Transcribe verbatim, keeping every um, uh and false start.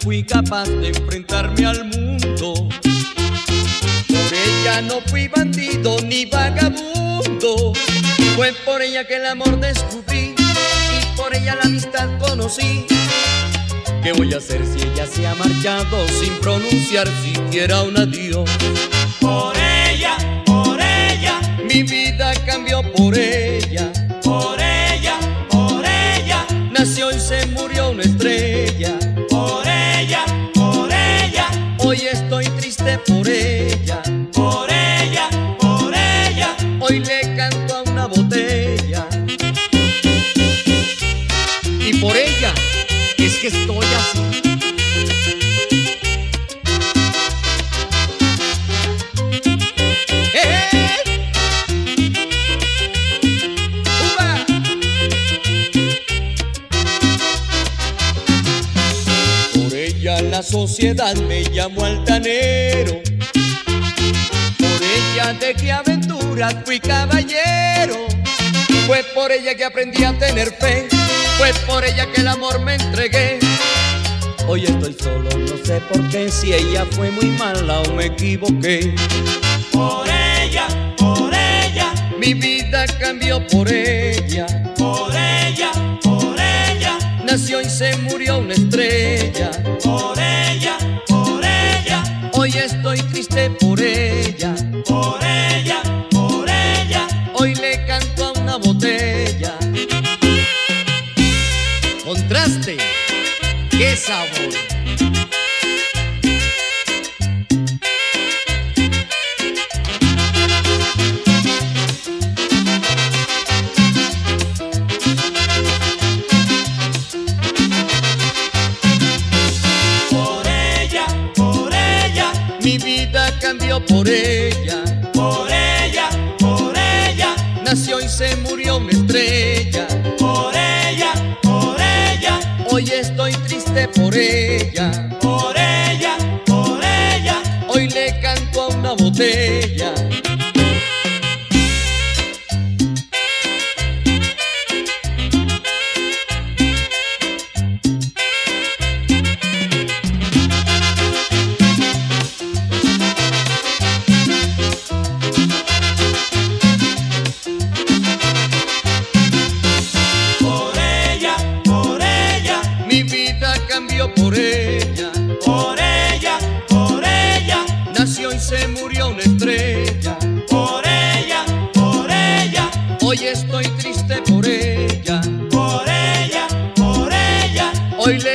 fui capaz de enfrentarme al mundo. Por ella no fui bandido ni vagabundo. Fue por ella que el amor descubrí y por ella la amistad conocí. ¿Qué voy a hacer si ella se ha marchado sin pronunciar siquiera un adiós? Por ella, por ella, mi vida cambió por ella. por ella, por ella, Nació y se murió una estrella. por ella, por ella, Hoy estoy triste por ella. por ella, por ella, Hoy le canto a una botella. Y por ella es que estoy así. La sociedad me llamó altanero. Por ella dejé aventuras, fui caballero. Fue por ella que aprendí a tener fe. Fue por ella que el amor me entregué. Hoy estoy solo, no sé por qué. Si ella fue muy mala o me equivoqué. por ella, por ella, Mi vida cambió por ella. por ella, por ella, Nació y se murió una estrella. por ella, por ella, Hoy estoy triste por ella. por ella, por ella, Hoy le canto a una botella. Contraste, qué sabor. por ella, por ella, Mi vida cambió por ella. por ella, por ella, Nació y se murió una estrella. por ella, por ella, Hoy estoy triste por ella. por ella, por ella, Hoy le canto a una botella. por ella, por ella, Mi vida cambió por ella. por ella, por ella, Nació y se murió una estrella. por ella, por ella, Hoy estoy triste por ella. por ella, por ella, Hoy le